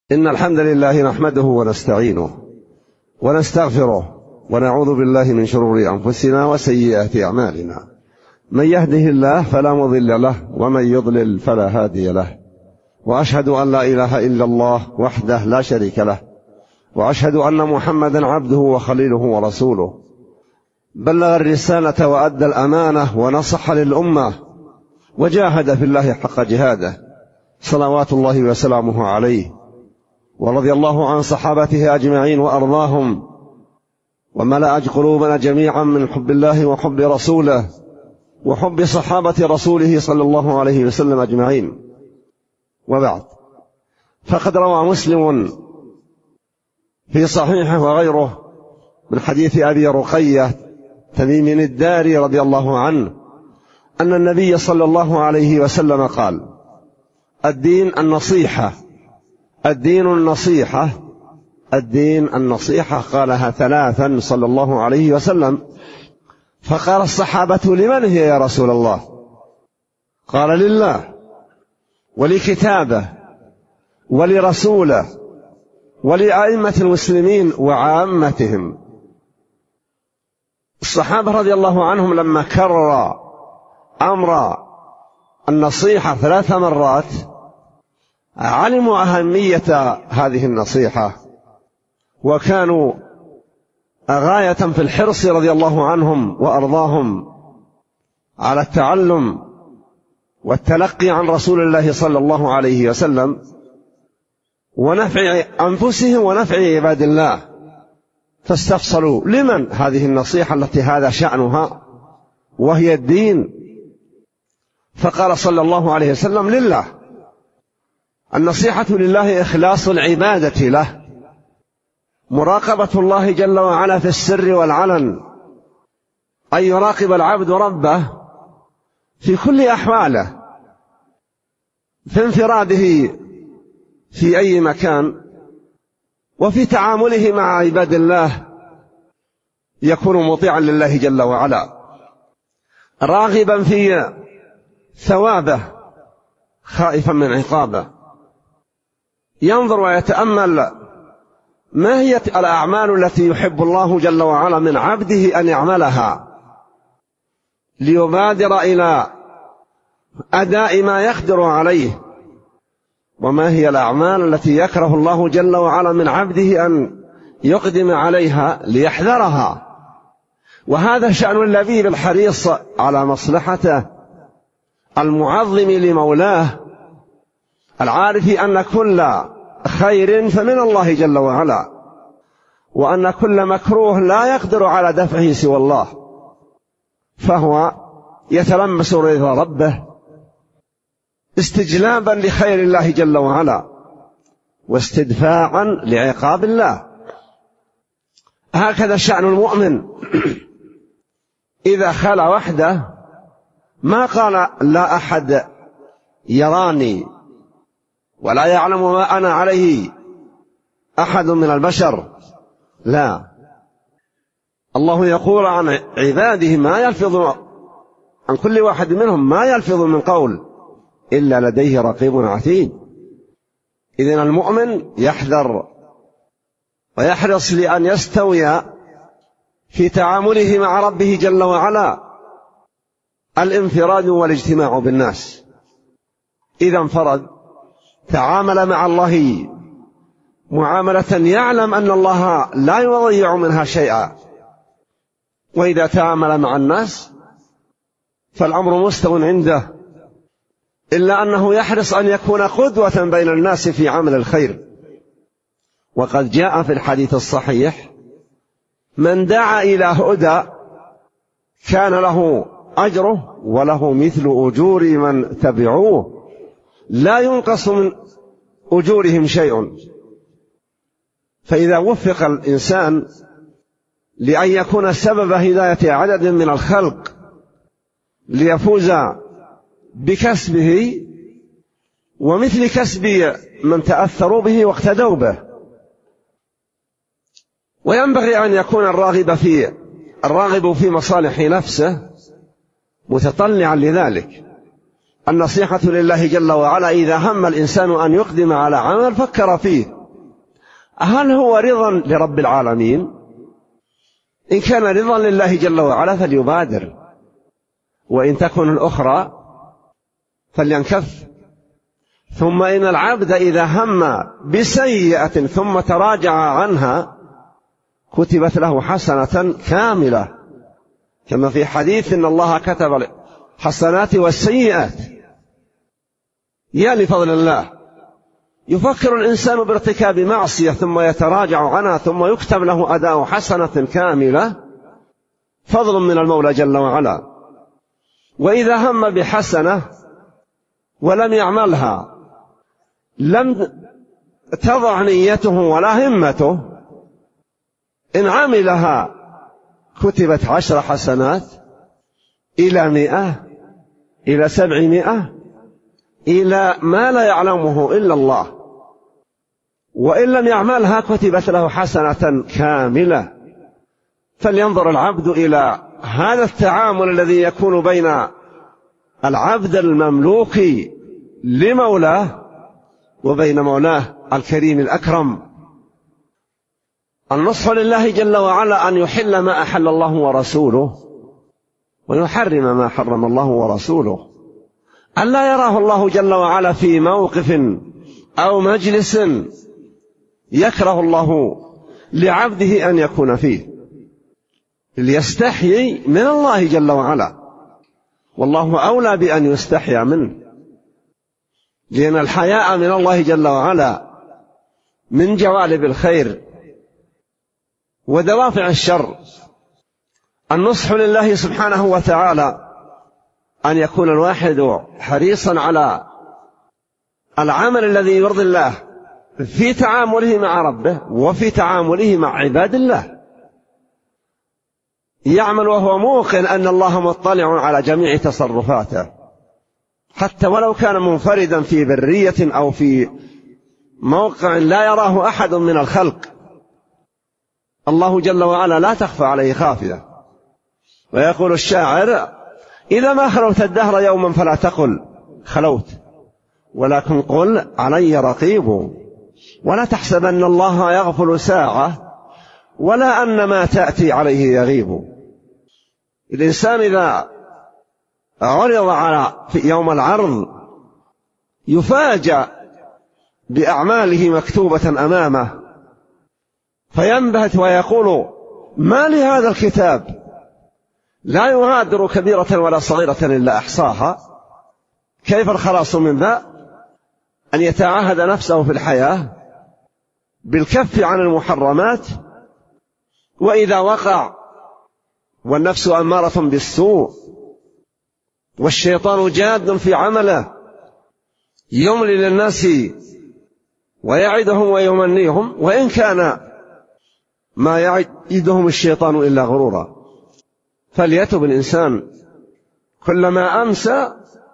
إن الحمد لله نحمده ونستعينه ونستغفره ونعوذ بالله من شرور أنفسنا وسيئات أعمالنا. من يهده الله فلا مضل له ومن يضلل فلا هادي له، وأشهد أن لا إله إلا الله وحده لا شريك له، وأشهد أن محمدا عبده وخليله ورسوله، بلغ الرسالة وأدى الأمانة ونصح للأمة وجاهد في الله حق جهاده، صلوات الله وسلامه عليه، ورضي الله عن صحابته أجمعين وأرضاهم، وملأ قلوبنا جميعا من حب الله وحب رسوله وحب صحابة رسوله صلى الله عليه وسلم أجمعين. وبعد، فقد روى مسلم في صحيحه وغيره من حديث أبي رقية تميم الداري رضي الله عنه أن النبي صلى الله عليه وسلم قال: الدين النصيحة، الدين النصيحة، الدين النصيحة. قالها ثلاثا صلى الله عليه وسلم. فقال الصحابة: لمن هي يا رسول الله؟ قال: لله ولكتابه ولرسوله ولأئمة المسلمين وعامتهم. الصحابة رضي الله عنهم لما كرر أمر النصيحة 3 مرات علموا أهمية هذه النصيحة، وكانوا غاية في الحرص رضي الله عنهم وأرضاهم على التعلم والتلقي عن رسول الله صلى الله عليه وسلم، ونفع أنفسهم ونفع عباد الله. فاستفصلوا: لمن هذه النصيحة التي هذا شأنها وهي الدين؟ فقال صلى الله عليه وسلم: لله. النصيحة لله إخلاص العبادة له، مراقبة الله جل وعلا في السر والعلن، أن يراقب العبد ربه في كل أحواله، في انفراده في أي مكان، وفي تعامله مع عباد الله يكون مطيعا لله جل وعلا، راغبا في ثوابه خائفا من عقابه، ينظر ويتأمل ما هي الأعمال التي يحب الله جل وعلا من عبده أن يعملها ليبادر إلى أداء ما يقدر عليه، وما هي الأعمال التي يكره الله جل وعلا من عبده أن يقدم عليها ليحذرها. وهذا شأن اللبيب الحريص على مصلحته، المعظم لمولاه، العارف أن كل خير فمن الله جل وعلا، وأن كل مكروه لا يقدر على دفعه سوى الله، فهو يتلمس رضا ربه استجلابا لخير الله جل وعلا واستدفاعا لعقاب الله. هكذا شأن المؤمن. إذا خلى وحده ما قال: لا أحد يراني ولا يعلم ما أنا عليه أحد من البشر. لا، الله يقول عن عباده ما يلفظ، عن كل واحد منهم ما يلفظ من قول إلا لديه رقيب عتيد. إذن المؤمن يحذر ويحرص لأن يستوي في تعامله مع ربه جل وعلا الانفراد والاجتماع بالناس. إذا انفرد تعامل مع الله معاملة يعلم أن الله لا يضيع منها شيئا، وإذا تعامل مع الناس فالأمر مستو عنده، إلا أنه يحرص أن يكون قدوة بين الناس في عمل الخير. وقد جاء في الحديث الصحيح: من دعا إلى هدى كان له أجره وله مثل أجور من تبعوه، لا ينقص من أجورهم شيء. فإذا وفق الإنسان لأن يكون سبب هداية عدد من الخلق ليفوز بكسبه ومثل كسب من تأثروا به واقتدوا به. وينبغي أن يكون الراغب في مصالح نفسه متطلعا لذلك. النصيحة لله جل وعلا: إذا هم الإنسان أن يقدم على عمل فكر فيه هل هو رضا لرب العالمين؟ إن كان رضا لله جل وعلا فليبادر، وإن تكن الأخرى فلينكف. ثم إن العبد إذا هم بسيئة ثم تراجع عنها كتبت له حسنة كاملة، كما في حديث إن الله كتب الحسنات والسيئات. يا لفضل الله، يفكر الإنسان بارتكاب معصية ثم يتراجع عنها ثم يكتب له أداء حسنة كاملة، فضل من المولى جل وعلا. وإذا هم بحسنة ولم يعملها لم تضع نيته ولا همته، إن عملها كتبت 10 حسنات إلى 100 إلى 700 إلى ما لا يعلمه إلا الله. وإن لم يعملها كتبت له حسنة كاملة. فلينظر العبد إلى هذا التعامل الذي يكون بين العبد المملوك لمولاه وبين مولاه الكريم الأكرم. النصح لله جل وعلا أن يحل ما أحل الله ورسوله ويحرم ما حرم الله ورسوله، أن لا يراه الله جل وعلا في موقف أو مجلس يكره الله لعبده أن يكون فيه، ليستحيي من الله جل وعلا، والله أولى بأن يستحيا منه، لأن الحياء من الله جل وعلا من جوالب الخير ودوافع الشر. النصح لله سبحانه وتعالى أن يكون الواحد حريصا على العمل الذي يرضي الله في تعامله مع ربه وفي تعامله مع عباد الله، يعمل وهو موقن أن الله مطلع على جميع تصرفاته، حتى ولو كان منفردا في برية أو في موقع لا يراه أحد من الخلق، الله جل وعلا لا تخفى عليه خافية. ويقول الشاعر: إذا ما خلوت الدهر يوما فلا تقل خلوت، ولكن قل علي رقيب، ولا تحسبن الله يغفل ساعة ولا أن ما تأتي عليه يغيب. الإنسان إذا عرض على في يوم العرض يفاجأ بأعماله مكتوبة أمامه، فينبهت ويقول: ما لهذا الكتاب لا يغادر كبيرة ولا صغيرة إلا أحصاها. كيف الخلاص من ذا؟ أن يتعاهد نفسه في الحياة بالكف عن المحرمات، وإذا وقع والنفس أمارة بالسوء والشيطان جاد في عمله يملي للناس ويعدهم ويمنيهم، وإن كان ما يعدهم الشيطان إلا غرورا. فليتب الإنسان كلما أمسى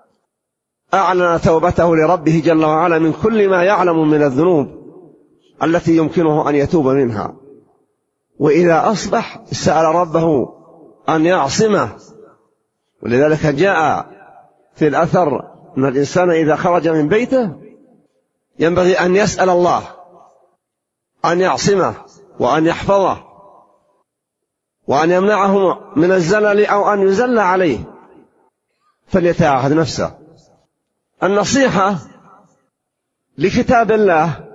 أعلن توبته لربه جل وعلا من كل ما يعلم من الذنوب التي يمكنه أن يتوب منها، وإذا أصبح سأل ربه أن يعصمه. ولذلك جاء في الأثر أن الإنسان إذا خرج من بيته ينبغي أن يسأل الله أن يعصمه وأن يحفظه وأن يمنعه من الزلل أو أن يزل عليه، فليتعاهد نفسه. النصيحة لكتاب الله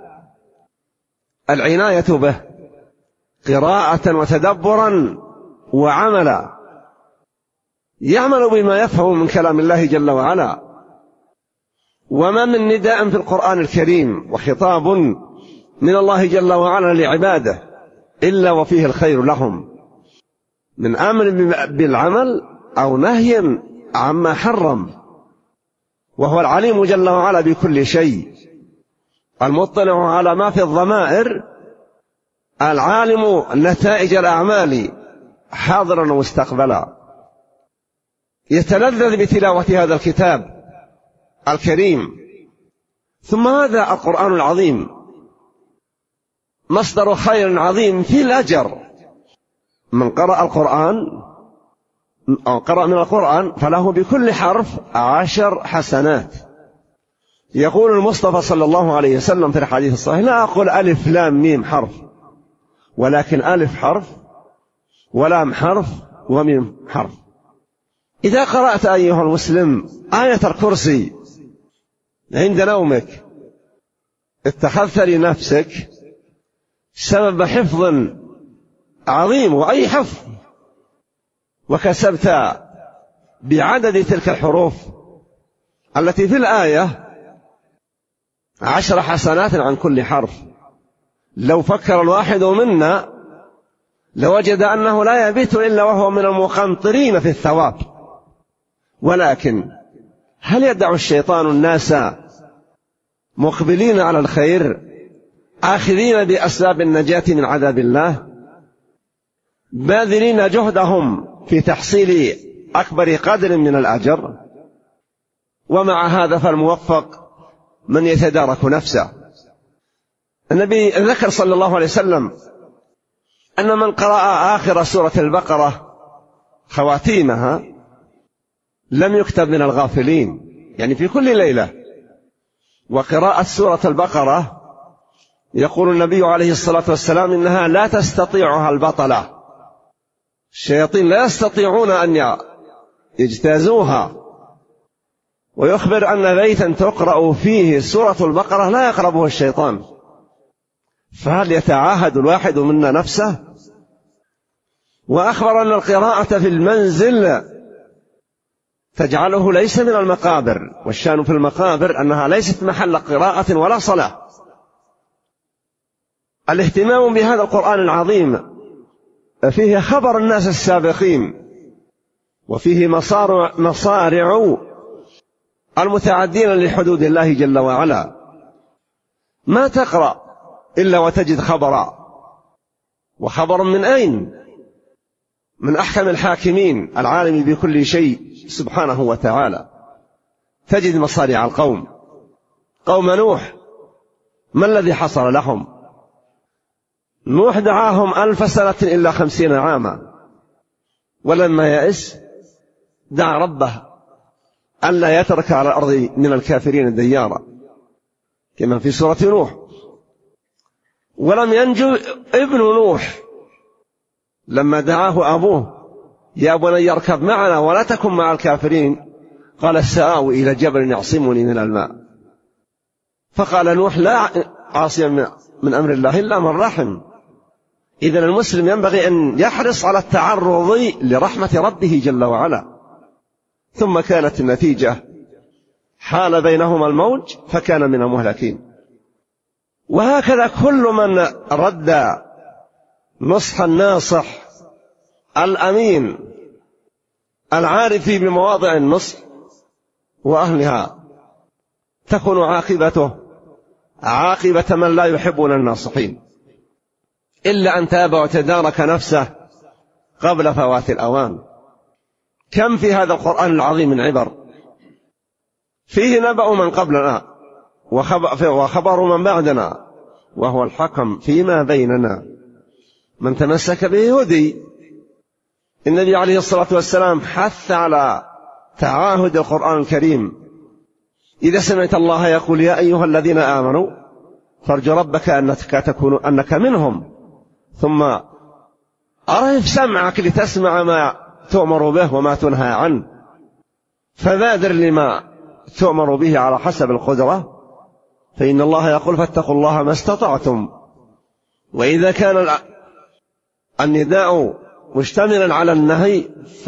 العناية به قراءة وتدبرا وعملا، يعمل بما يفهم من كلام الله جل وعلا. وما من نداء في القرآن الكريم وخطاب من الله جل وعلا لعباده إلا وفيه الخير لهم، من أمر بالعمل أو نهي عما حرم. وهو العليم جل وعلا بكل شيء، المطلع على ما في الضمائر، العالم نتائج الأعمال حاضرا ومستقبلا. يتلذذ بتلاوة هذا الكتاب الكريم. ثم هذا القرآن العظيم مصدر خير عظيم في الأجر. من قرأ القرآن أو قرأ من القرآن فله بكل حرف 10 حسنات، يقول المصطفى صلى الله عليه وسلم في الحديث الصحيح: لا أقول ألف لام ميم حرف، ولكن ألف حرف ولام حرف وميم حرف. إذا قرأت أيها المسلم آية الكرسي عند نومك اتخذت لنفسك سبب حفظ عظيم، وأي حفظ، وكسبت بعدد تلك الحروف التي في الآية 10 حسنات عن كل حرف. لو فكر الواحد منا لوجد أنه لا يبيت إلا وهو من المقنطرين في الثواب. ولكن هل يدع الشيطان الناس مقبلين على الخير آخذين بأسباب النجاة من عذاب الله، باذلين جهدهم في تحصيل أكبر قدر من الأجر؟ ومع هذا فالموفق من يتدارك نفسه. النبي ذكر صلى الله عليه وسلم أن من قرأ آخر سورة البقرة خواتيمها لم يكتب من الغافلين، يعني في كل ليلة. وقراءة سورة البقرة يقول النبي عليه الصلاة والسلام إنها لا تستطيعها البطلة، الشياطين لا يستطيعون أن يجتازوها. ويخبر أن بيتا تقرأ فيه سورة البقرة لا يقربه الشيطان. فهل يتعاهد الواحد منا نفسه؟ وأخبر أن القراءة في المنزل تجعله ليس من المقابر، والشان في المقابر أنها ليست محل قراءة ولا صلاة. الاهتمام بهذا القرآن العظيم فيه خبر الناس السابقين، وفيه مصارع المتعدين لحدود الله جل وعلا. ما تقرأ إلا وتجد خبرا، وخبر من أين؟ من أحكم الحاكمين العالم بكل شيء سبحانه وتعالى. تجد مصارع القوم، قوم نوح، ما الذي حصل لهم؟ نوح دعاهم 1000 سنة إلا 50 عاما، ولما يئس دعا ربه ألا يترك على الأرض من الكافرين ديارا، كما في سورة نوح. ولم ينجو ابن نوح لما دعاه أبوه: يا بني اركب معنا ولا تكن مع الكافرين، قال: سآوي إلى جبل يعصمني من الماء. فقال نوح: لا عاصي من أمر الله إلا من رحم. إذن المسلم ينبغي أن يحرص على التعرض لرحمة ربه جل وعلا. ثم كانت النتيجة حال بينهما الموج فكان من المهلكين. وهكذا كل من رد نصح الناصح الأمين العارف بمواضع النصح وأهلها تكون عاقبته عاقبة من لا يحبون الناصحين، إلا أن تاب وتدارك نفسه قبل فوات الأوان. كم في هذا القرآن العظيم من عبر، فيه نبأ من قبلنا وخبر من بعدنا، وهو الحكم فيما بيننا، من تمسك به هدي. النبي عليه الصلاة والسلام حث على تعاهد القرآن الكريم. إذا سمعت الله يقول: يا أيها الذين آمنوا فارجوا ربك أنك منهم، ثم أرهف سمعك لتسمع ما تؤمر به وما تنهى عنه، فبادر لما تؤمر به على حسب القدرة، فإن الله يقول: فاتقوا الله ما استطعتم. وإذا كان النداء مشتملا على النهي،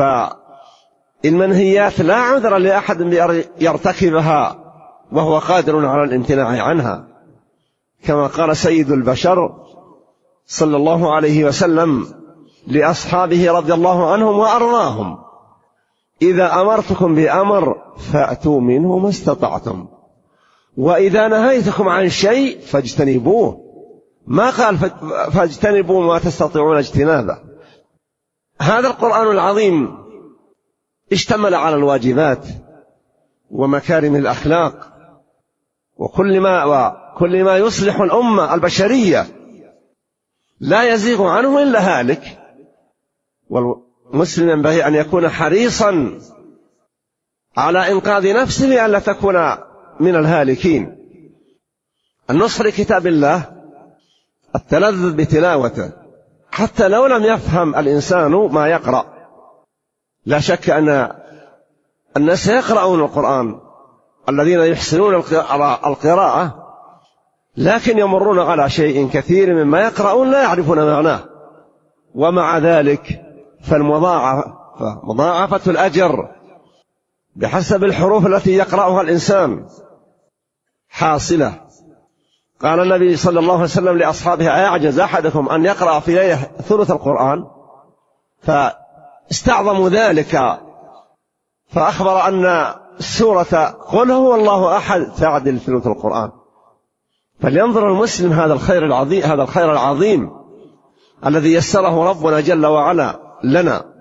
فالمنهيات لا عذر لأحد بأن يرتكبها وهو قادر على الامتناع عنها، كما قال سيد البشر صلى الله عليه وسلم لأصحابه رضي الله عنهم وأرضاهم: إذا أمرتكم بأمر فأتوا منه ما استطعتم، وإذا نهيتكم عن شيء فاجتنبوه. ما قال فاجتنبوا ما تستطيعون اجتنابه. هذا القرآن العظيم اشتمل على الواجبات ومكارم الأخلاق وكل ما يصلح الأمة البشرية، لا يزيغ عنه إلا هالك. والمسلم ينبغي أن يكون حريصا على إنقاذ نفسه لئلا تكون من الهالكين. النصح لكتاب الله التلذذ بتلاوته، حتى لو لم يفهم الإنسان ما يقرأ. لا شك أن الناس يقرؤون القرآن الذين يحسنون القراءة، لكن يمرون على شيء كثير مما يقرؤون لا يعرفون معناه، ومع ذلك فمضاعفة الأجر بحسب الحروف التي يقرأها الإنسان حاصلة. قال النبي صلى الله عليه وسلم لأصحابه: أيعجز أحدكم أن يقرأ في ليلة ثلث القرآن؟ فاستعظموا ذلك، فأخبر أن سورة قل هو الله أحد تعدل ثلث القرآن. فلينظر المسلم هذا الخير العظيم الذي يسره ربنا جل وعلا لنا.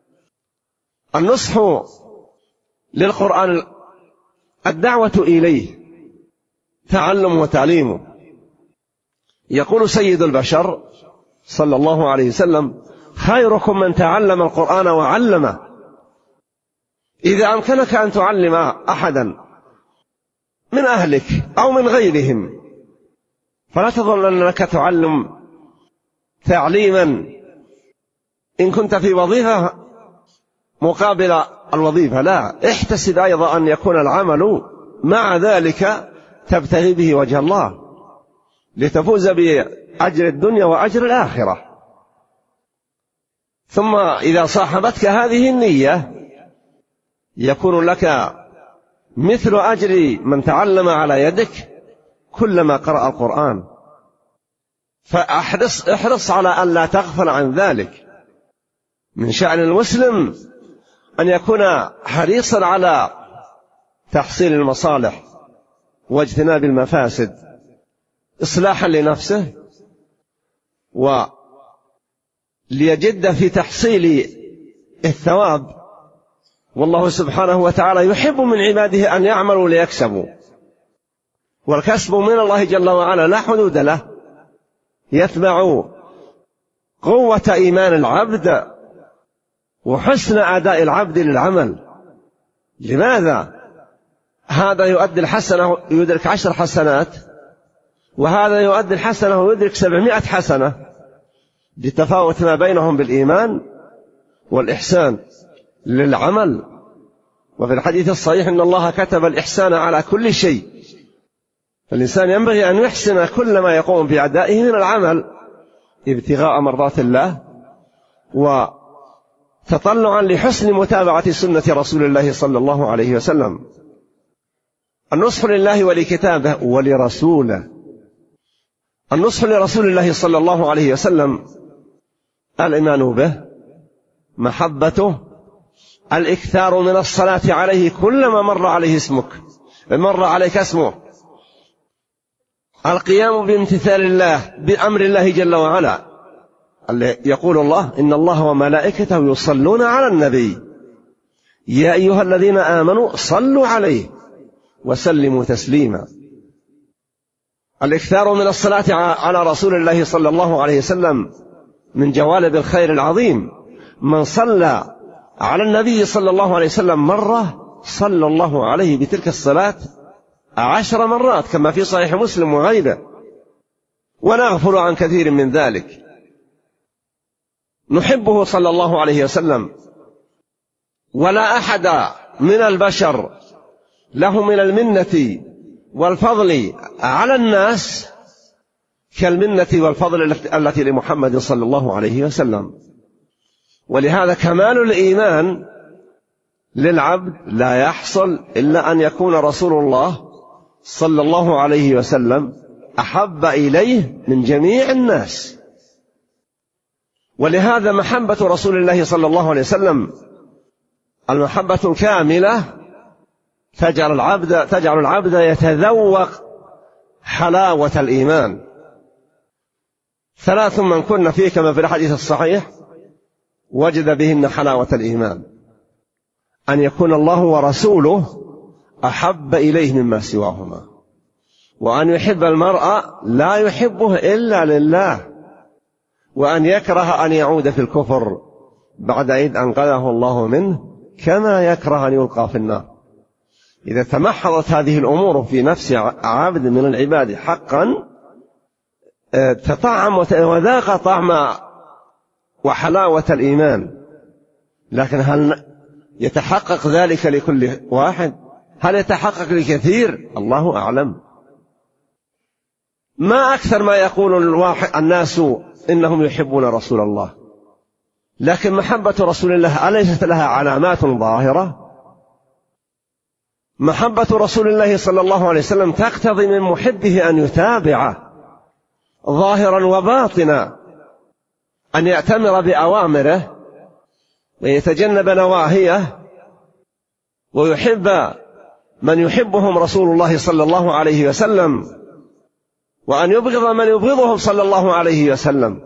النصح للقرآن الدعوة إليه، تعلم وتعليمه. يقول سيد البشر صلى الله عليه وسلم: خيركم من تعلم القرآن وعلمه. إذا أمكنك أن تعلم أحدا من أهلك أو من غيرهم، فلا تظن أنك تعلم تعليما إن كنت في وظيفة مقابل الوظيفة، لا، احتسب أيضا أن يكون العمل مع ذلك تبتغي به وجه الله لتفوز بأجر الدنيا وأجر الآخرة. ثم إذا صاحبتك هذه النية يكون لك مثل أجر من تعلم على يدك كلما قرأ القرآن. فاحرص على أن لا تغفل عن ذلك. من شأن المسلم أن يكون حريصا على تحصيل المصالح واجتناب المفاسد، إصلاحا لنفسه، وليجد في تحصيل الثواب. والله سبحانه وتعالى يحب من عباده أن يعملوا ليكسبوا، والكسب من الله جل وعلا لا حدود له، يتبع قوة إيمان العبد وحسن أداء العبد للعمل. لماذا؟ هذا يؤدي الحسنة يدرك 10 حسنات، وهذا يؤدي الحسنة ويدرك 700 حسنة، لتفاوت ما بينهم بالإيمان والإحسان للعمل. وفي الحديث الصحيح إن الله كتب الإحسان على كل شيء، فالإنسان ينبغي أن يحسن كل ما يقوم بأدائه من العمل ابتغاء مرضات الله وتطلعا لحسن متابعة سنة رسول الله صلى الله عليه وسلم. النصح لله ولكتابه ولرسوله. النصح لرسول الله صلى الله عليه وسلم الإيمان به، محبته، الإكثار من الصلاة عليه كلما مر عليك اسمه، القيام بامتثال الله بأمر الله جل وعلا. يقول الله: إن الله وملائكته يصلون على النبي يا أيها الذين آمنوا صلوا عليه وسلموا تسليما. الإكثار من الصلاة على رسول الله صلى الله عليه وسلم من جوالب الخير العظيم. من صلى على النبي صلى الله عليه وسلم مرة صلى الله عليه بتلك الصلاة 10 مرات، كما في صحيح مسلم وغيره، ونغفل عن كثير من ذلك. نحبه صلى الله عليه وسلم، ولا أحد من البشر له من المنة والفضل على الناس كالمنة والفضل التي لمحمد صلى الله عليه وسلم. ولهذا كمال الإيمان للعبد لا يحصل إلا أن يكون رسول الله صلى الله عليه وسلم أحب إليه من جميع الناس. ولهذا محبة رسول الله صلى الله عليه وسلم المحبة الكاملة تجعل العبد يتذوق حلاوة الإيمان. 3 من كن فيه كما في الحديث الصحيح وجد بهن حلاوة الإيمان: أن يكون الله ورسوله أحب إليه مما سواهما، وأن يحب المرء لا يحبه إلا لله، وأن يكره أن يعود في الكفر بعد إذ أنقذه الله منه، كما يكره أن يلقى في النار. إذا تمحضت هذه الأمور في نفس عابد من العباد حقا تطعم وذاق طعم وحلاوة الإيمان. لكن هل يتحقق ذلك لكل واحد؟ هل يتحقق لكثير؟ الله أعلم. ما أكثر ما يقول الناس إنهم يحبون رسول الله، لكن محبة رسول الله أليست لها علامات ظاهرة؟ محبة رسول الله صلى الله عليه وسلم تقتضي من محبه أن يتابعه ظاهرا وباطنا، أن يأتمر بأوامره ويتجنب نواهيه، ويحب من يحبهم رسول الله صلى الله عليه وسلم، وأن يبغض من يبغضهم صلى الله عليه وسلم.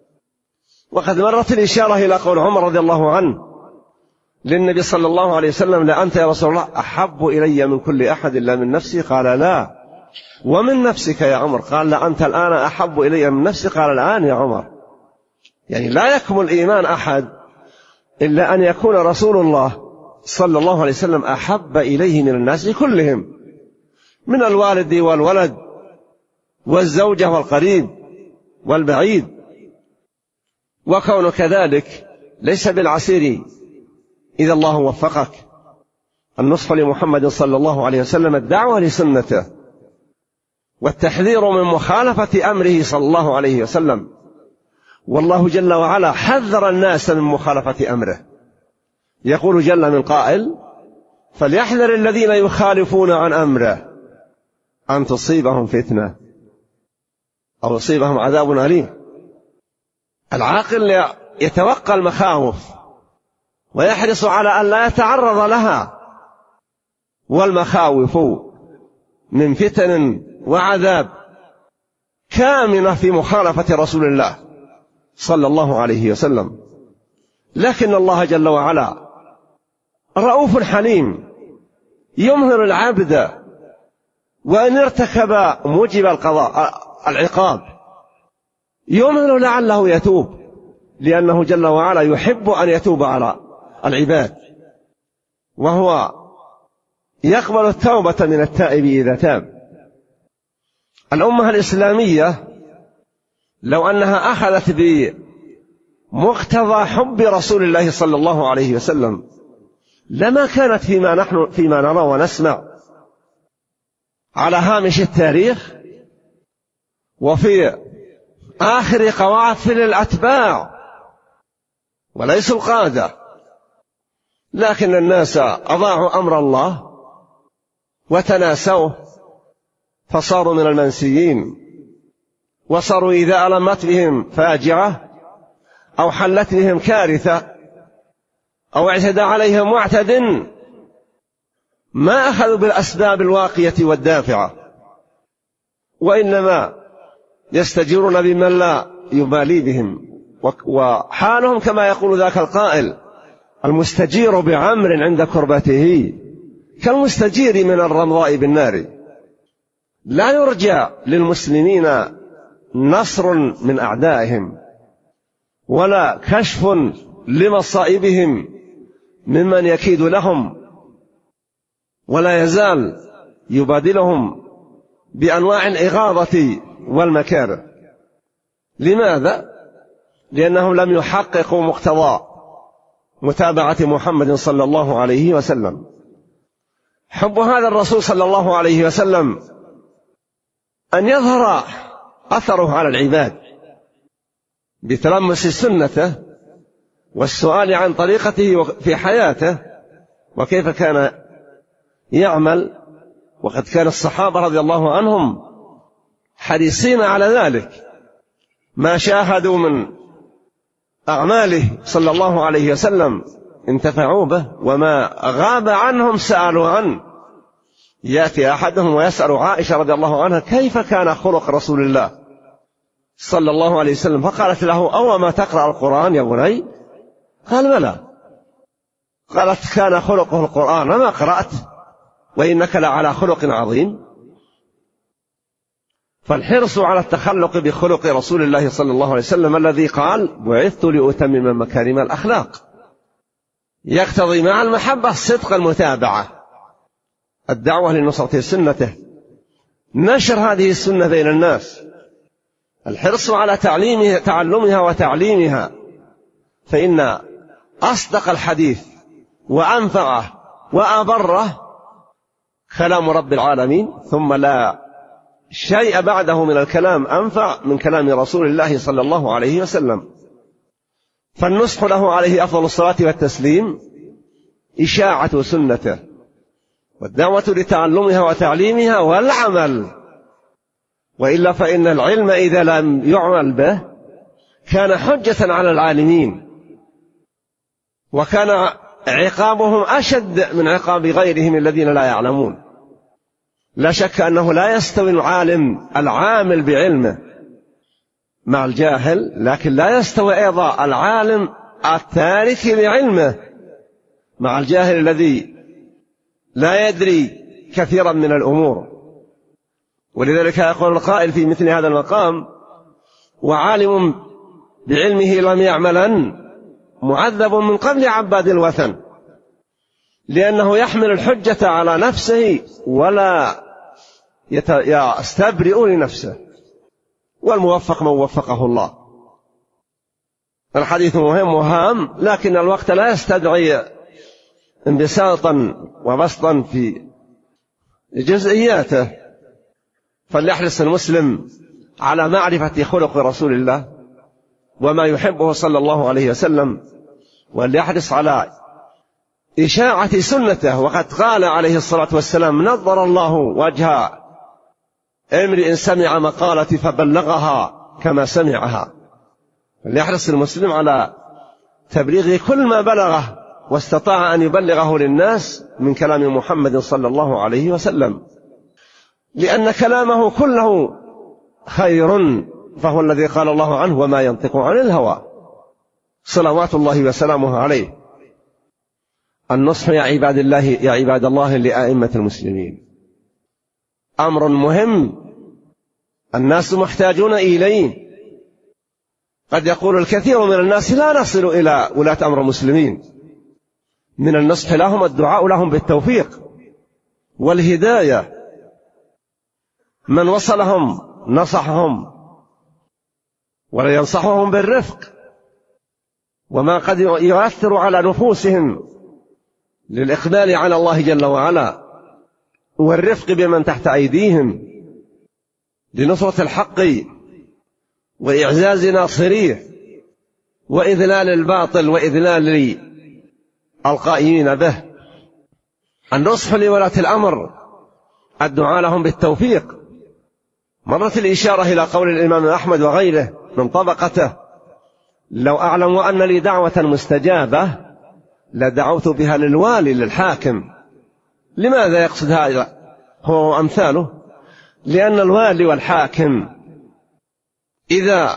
وقد مرت الإشارة إلى قول عمر رضي الله عنه للنبي صلى الله عليه وسلم: لأنت يا رسول الله أحب إلي من كل أحد إلا من نفسي. قال: لا. ومن نفسك يا عمر؟ قال: لأنت الآن أحب إلي من نفسي. قال: الآن يا عمر. يعني لا يكمل إيمان أحد إلا أن يكون رسول الله صلى الله عليه وسلم أحب إليه من الناس كلهم، من الوالد والولد والزوجة والقريب والبعيد. وكون كذلك ليس بالعسير إذا الله وفقك النصح لمحمد صلى الله عليه وسلم، الدعوة لسنته، والتحذير من مخالفة أمره صلى الله عليه وسلم. والله جل وعلا حذر الناس من مخالفة أمره. يقول جل من قائل: فليحذر الذين يخالفون عن أمره أن تصيبهم فتنة أو يصيبهم عذاب أليم. العاقل يتوقى المخاوف ويحرص على أن لا يتعرض لها، والمخاوف من فتن وعذاب كامنة في مخالفة رسول الله صلى الله عليه وسلم. لكن الله جل وعلا رؤوف حليم، يمهل العبد وإن ارتكب موجب العقاب يمهل لعله يتوب، لأنه جل وعلا يحب أن يتوب على العباد، وهو يقبل التوبة من التائب إذا تاب. الأمة الإسلامية لو أنها أخذت بمقتضى حب رسول الله صلى الله عليه وسلم لما كانت فيما نرى ونسمع على هامش التاريخ وفي آخر قوافل الأتباع وليس القادة. لكن الناس أضاعوا أمر الله وتناسوه فصاروا من المنسيين، وصاروا إذا ألمت بهم فاجعة أو حلت بهم كارثة أو اعتدى عليهم معتد ما أخذوا بالأسباب الواقية والدافعة، وإنما يستجيرون بمن لا يبالي بهم. وحالهم كما يقول ذاك القائل: المستجير بعمر عند كربته كالمستجير من الرمضاء بالنار. لا يرجى للمسلمين نصر من أعدائهم ولا كشف لمصائبهم ممن يكيد لهم، ولا يزال يبادلهم بأنواع الإغاظة والمكاره. لماذا؟ لأنهم لم يحققوا مقتضى متابعة محمد صلى الله عليه وسلم. حب هذا الرسول صلى الله عليه وسلم أن يظهر أثره على العباد بتلمس سنته والسؤال عن طريقته في حياته وكيف كان يعمل. وقد كان الصحابة رضي الله عنهم حريصين على ذلك، ما شاهدوا من أعماله صلى الله عليه وسلم انتفعوا به، وما غاب عنهم سألوا عنه. يأتي أحدهم ويسأل عائشة رضي الله عنها: كيف كان خلق رسول الله صلى الله عليه وسلم؟ فقالت له: أو ما تقرأ القرآن يا بني؟ قال: بلى. قالت: كان خلقه القرآن ما قرأت وإنك لعلى خلق عظيم. فالحرص على التخلق بخلق رسول الله صلى الله عليه وسلم الذي قال: بعثت لأتمم مكارم الأخلاق، يقتضي مع المحبة صدق المتابعة، الدعوة لنصرة سنته، نشر هذه السنة بين الناس، الحرص على تعلمها وتعليمها، فإن أصدق الحديث وأنفعه وأبره كلام رب العالمين، ثم لا شيء بعده من الكلام أنفع من كلام رسول الله صلى الله عليه وسلم. فالنصح له عليه أفضل الصلاة والتسليم إشاعة سنته، والدعوة لتعلمها وتعليمها والعمل، وإلا فإن العلم إذا لم يعمل به كان حجة على العالمين، وكان عقابهم أشد من عقاب غيرهم الذين لا يعلمون. لا شك أنه لا يستوي العالم العامل بعلمه مع الجاهل، لكن لا يستوي أيضا العالم التارك بعلمه مع الجاهل الذي لا يدري كثيرا من الأمور. ولذلك يقول القائل في مثل هذا المقام: وعالم بعلمه لم يعملا معذب من قبل عباد الوثن، لأنه يحمل الحجة على نفسه ولا يستبرئ لنفسه، والموفق من وفقه الله. الحديث مهم وهام، لكن الوقت لا يستدعي انبساطا وبسطا في جزئياته، فليحرص المسلم على معرفة خلق رسول الله وما يحبه صلى الله عليه وسلم، وليحرص على إشاعة سنته. وقد قال عليه الصلاة والسلام: نظر الله وجه امرئ سمع مقالتي فبلغها كما سمعها. فليحرص المسلم على تبليغ كل ما بلغه واستطاع أن يبلغه للناس من كلام محمد صلى الله عليه وسلم، لأن كلامه كله خير، فهو الذي قال الله عنه: وما ينطق عن الهوى، صلوات الله وسلامه عليه. النصح يا عباد الله لأئمة المسلمين أمر مهم الناس محتاجون إليه. قد يقول الكثير من الناس: لا نصل إلى ولاة أمر المسلمين. من النصح لهم الدعاء لهم بالتوفيق والهداية. من وصلهم نصحهم ولينصحهم بالرفق، وما قد يؤثر على نفوسهم للإقبال على الله جل وعلا، والرفق بمن تحت أيديهم لنصرة الحق وإعزاز ناصريه، وإذلال الباطل وإذلال القائمين به. النصح لولاة الأمر الدعاء لهم بالتوفيق. مرت الإشارة إلى قول الإمام أحمد وغيره من طبقته: لو أعلم أن لي دعوة مستجابة لدعوت بها للوالي للحاكم. لماذا يقصد هذا هو أمثاله؟ لأن الوالي والحاكم إذا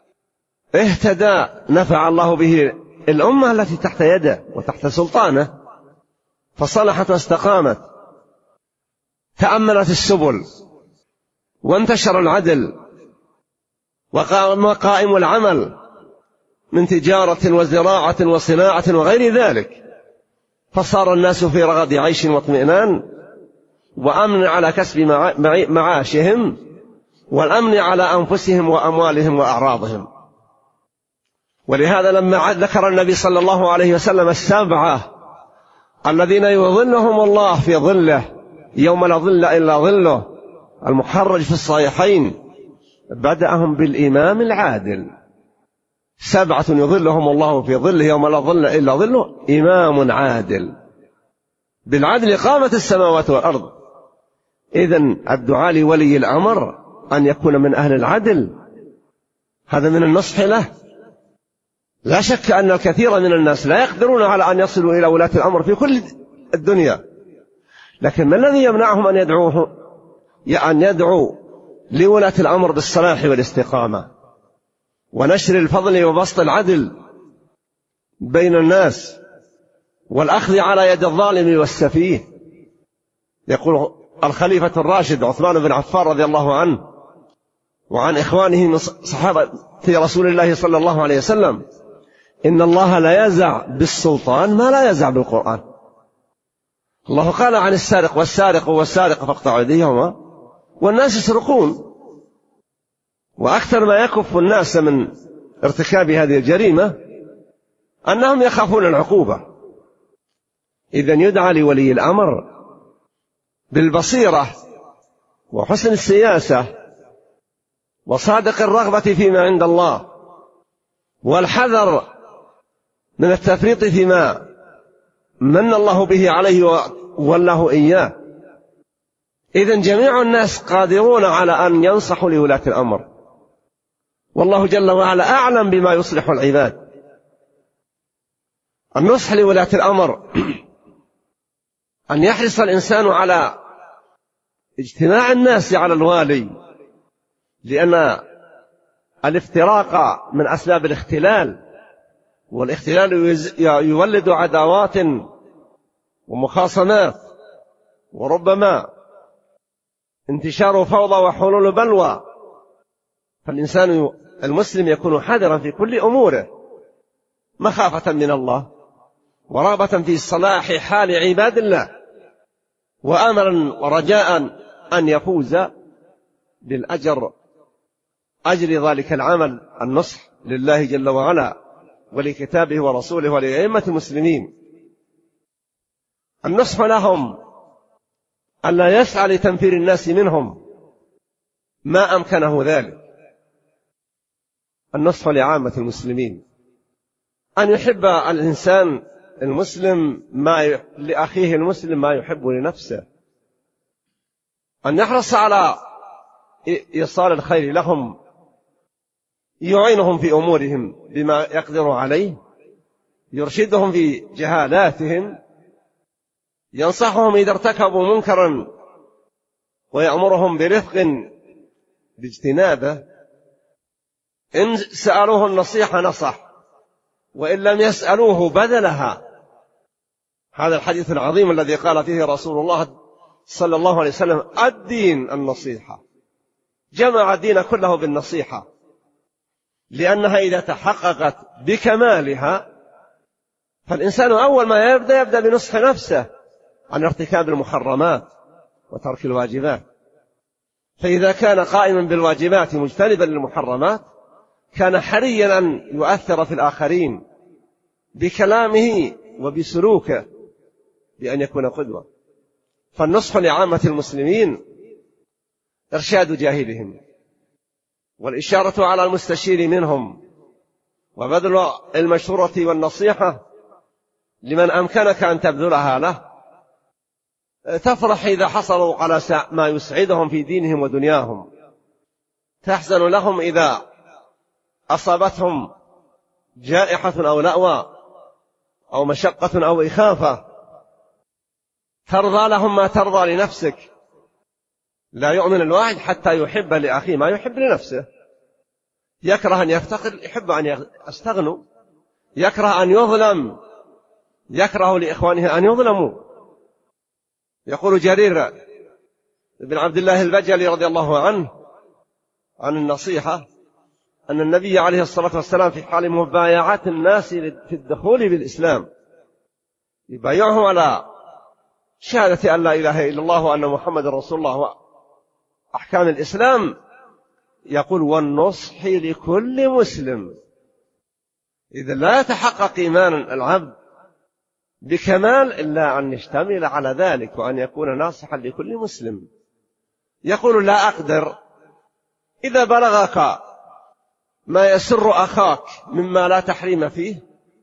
اهتدى نفع الله به الأمة التي تحت يده وتحت سلطانه، فصلحت واستقامت، تأملت السبل، وانتشر العدل، وقام قائم العمل من تجارة وزراعة وصناعة وغير ذلك، فصار الناس في رغد عيش واطمئنان وأمن على كسب معاشهم، والأمن على أنفسهم وأموالهم وأعراضهم. ولهذا لما ذكر النبي صلى الله عليه وسلم 7 الذين يظلهم الله في ظله يوم لا ظل إلا ظله، المخرج في الصحيحين، بدأهم بالإمام العادل. 7 يظلهم الله في ظله يوم لا ظل إلا ظله: إمام عادل، بالعدل قامت السماوات والأرض. إذن الدعاء لولي الأمر أن يكون من أهل العدل، هذا من النصح له. لا شك أن الكثير من الناس لا يقدرون على أن يصلوا إلى ولاة الأمر في كل الدنيا، لكن ما الذي يمنعهم أن يدعوا لولاة الأمر بالصلاح والاستقامة ونشر الفضل وبسط العدل بين الناس، والأخذ على يد الظالم والسفيه. يقول الخليفة الراشد عثمان بن عفان رضي الله عنه وعن إخوانه من صحابة رسول الله صلى الله عليه وسلم: إن الله لا يزع بالسلطان ما لا يزع بالقرآن. الله قال عن السارق والسارق فاقطعوا أيديهما، والناس يسرقون، وأكثر ما يكف الناس من ارتكاب هذه الجريمة أنهم يخافون العقوبة. إذن يدعى لولي الأمر بالبصيرة وحسن السياسة وصادق الرغبة فيما عند الله، والحذر من التفريط فيما من الله به عليه وولاه إياه. إذن جميع الناس قادرون على أن ينصحوا لولاة الأمر، والله جل وعلا أعلم بما يصلح العباد. النصح لولاة الأمر أن يحرص الإنسان على اجتماع الناس على الوالي، لأن الافتراق من أسباب الاختلال، والاختلال يولد عداوات ومخاصمات، وربما انتشار فوضى وحلول بلوى. فالإنسان المسلم يكون حذرا في كل أموره، مخافة من الله ورغبة في صلاح حال عباد الله، وأملا ورجاء أن يفوز بالأجر، أجر ذلك العمل، النصح لله جل وعلا ولكتابه ورسوله ولأئمة المسلمين. النصح لهم ألا يسعى لتنفير الناس منهم ما أمكنه ذلك. النصح لعامة المسلمين أن يحب الإنسان المسلم لأخيه المسلم ما يحب لنفسه، أن يحرص على إيصال الخير لهم، يعينهم في أمورهم بما يقدر عليه، يرشدهم في جهالاتهم، ينصحهم إذا ارتكبوا منكرا ويأمرهم برفق باجتنابه. إن سألوه النصيحة نصح، وإن لم يسألوه بذلها. هذا الحديث العظيم الذي قال فيه رسول الله صلى الله عليه وسلم: الدين النصيحة. جمع الدين كله بالنصيحة، لأنها إذا تحققت بكمالها فالإنسان أول ما يبدأ بنصح نفسه عن ارتكاب المحرمات وترك الواجبات. فإذا كان قائما بالواجبات مجتنبا للمحرمات كان حريا أن يؤثر في الآخرين بكلامه وبسلوكه بأن يكون قدوة. فالنصح لعامة المسلمين إرشاد جاهلهم، والإشارة على المستشير منهم، وبذل المشورة والنصيحة لمن أمكنك أن تبذلها له. تفرح إذا حصلوا على ما يسعدهم في دينهم ودنياهم، تحزن لهم إذا أصابتهم جائحة أو لأوى أو مشقة أو إخافة، ترضى لهم ما ترضى لنفسك. لا يؤمن الواحد حتى يحب لأخيه ما يحب لنفسه. يكره أن يفتقر، يحب أن يستغنوا، يكره أن يظلم، يكره لإخوانه أن يظلموا. يقول جرير بن عبد الله البجلي رضي الله عنه عن النصيحة أن النبي عليه الصلاة والسلام في حال مبايعة الناس في الدخول بالإسلام يبايعهم على شهادة أن لا إله إلا الله وأن محمد رسول الله وأحكام الإسلام، يقول: والنصح لكل مسلم. إذا لا يتحقق إيمان العبد بكمال إلا أن يشتمل على ذلك وأن يكون ناصحا لكل مسلم. يقول: لا أقدر. إذا بلغك ما يسر أخاك مما لا تحريم فيه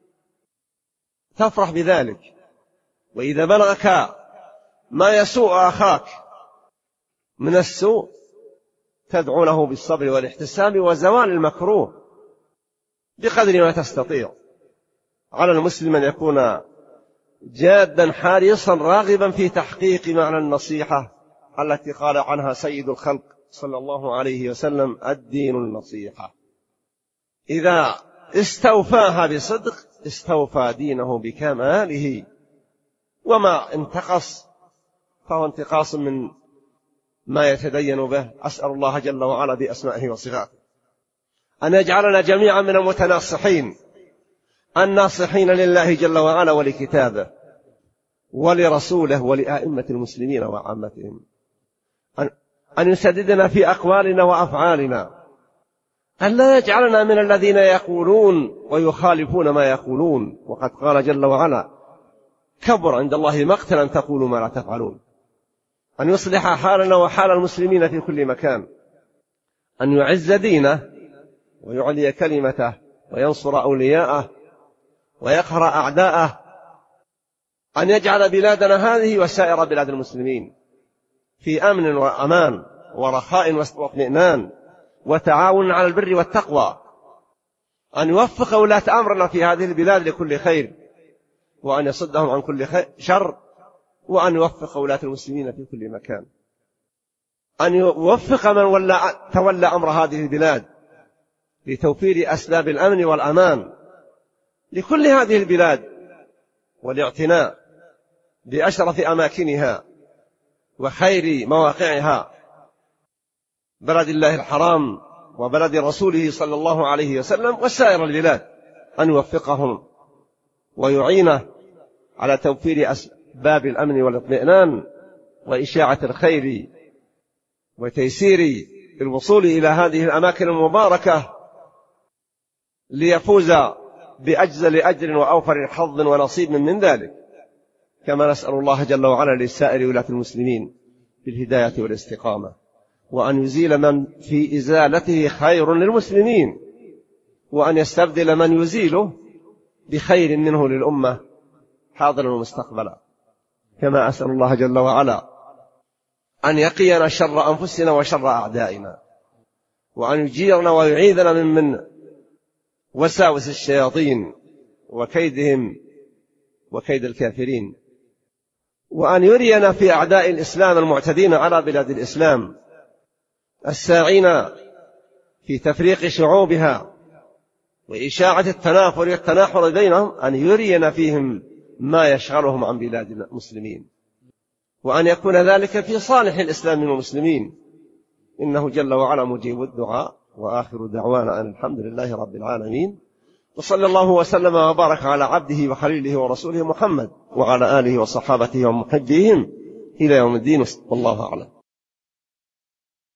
تفرح بذلك، وإذا بلغك ما يسوء أخاك من السوء تدعو له بالصبر والاحتساب وزوال المكروه بقدر ما تستطيع. على المسلم أن يكون جادا حريصا راغبا في تحقيق معنى النصيحة التي قال عنها سيد الخلق صلى الله عليه وسلم: الدين النصيحة. إذا استوفاها بصدق استوفى دينه بكماله، وما انتقص فهو انتقاص من ما يتدين به. أسأل الله جل وعلا بأسمائه وصفاته أن يجعلنا جميعا من المتناصحين الناصحين لله جل وعلا ولكتابه ولرسوله ولأئمة المسلمين وعامتهم أن يسددنا في أقوالنا وأفعالنا، أن لا يجعلنا من الذين يقولون ويخالفون ما يقولون، وقد قال جل وعلا: كبر عند الله مقتا أن تقولوا ما لا تفعلون. أن يصلح حالنا وحال المسلمين في كل مكان، أن يعز دينه ويعلي كلمته وينصر أولياءه ويقهر أعداءه، أن يجعل بلادنا هذه وسائر بلاد المسلمين في أمن وأمان ورخاء واطمئنان وتعاون على البر والتقوى، أن يوفق ولاة أمرنا في هذه البلاد لكل خير، وأن يصدهم عن كل شر، وأن يوفق ولاة المسلمين في كل مكان، أن يوفق من تولى أمر هذه البلاد لتوفير أسباب الأمن والأمان لكل هذه البلاد، والاعتناء بأشرف أماكنها وخير مواقعها، بلد الله الحرام وبلد رسوله صلى الله عليه وسلم وسائر البلاد، أن يوفقهم ويعينه على توفير أسباب الأمن والاطمئنان وإشاعة الخير وتيسير الوصول إلى هذه الأماكن المباركة ليفوز بأجزل أجر وأوفر حظ ونصيب من ذلك. كما نسأل الله جل وعلا لسائر ولاة المسلمين بالهداية والاستقامة، وأن يزيل من في إزالته خير للمسلمين، وأن يستبدل من يزيله بخير منه للأمة حاضرا ومستقبلا. كما أسأل الله جل وعلا أن يقينا شر أنفسنا وشر أعدائنا، وأن يجيرنا ويعيذنا من وساوس الشياطين وكيدهم وكيد الكافرين، وأن يرينا في أعداء الإسلام المعتدين على بلاد الإسلام الساعين في تفريق شعوبها وإشاعة التنافر والتناحر بينهم، أن يرينا فيهم ما يشغلهم عن بلاد المسلمين، وأن يكون ذلك في صالح الإسلام والمسلمين، إنه جل وعلا مجيب الدعاء. وآخر دعوانا أن الحمد لله رب العالمين، وصلى الله وسلم وبارك على عبده وخليله ورسوله محمد وعلى آله وصحابته ومحبيهم إلى يوم الدين، والله أعلم.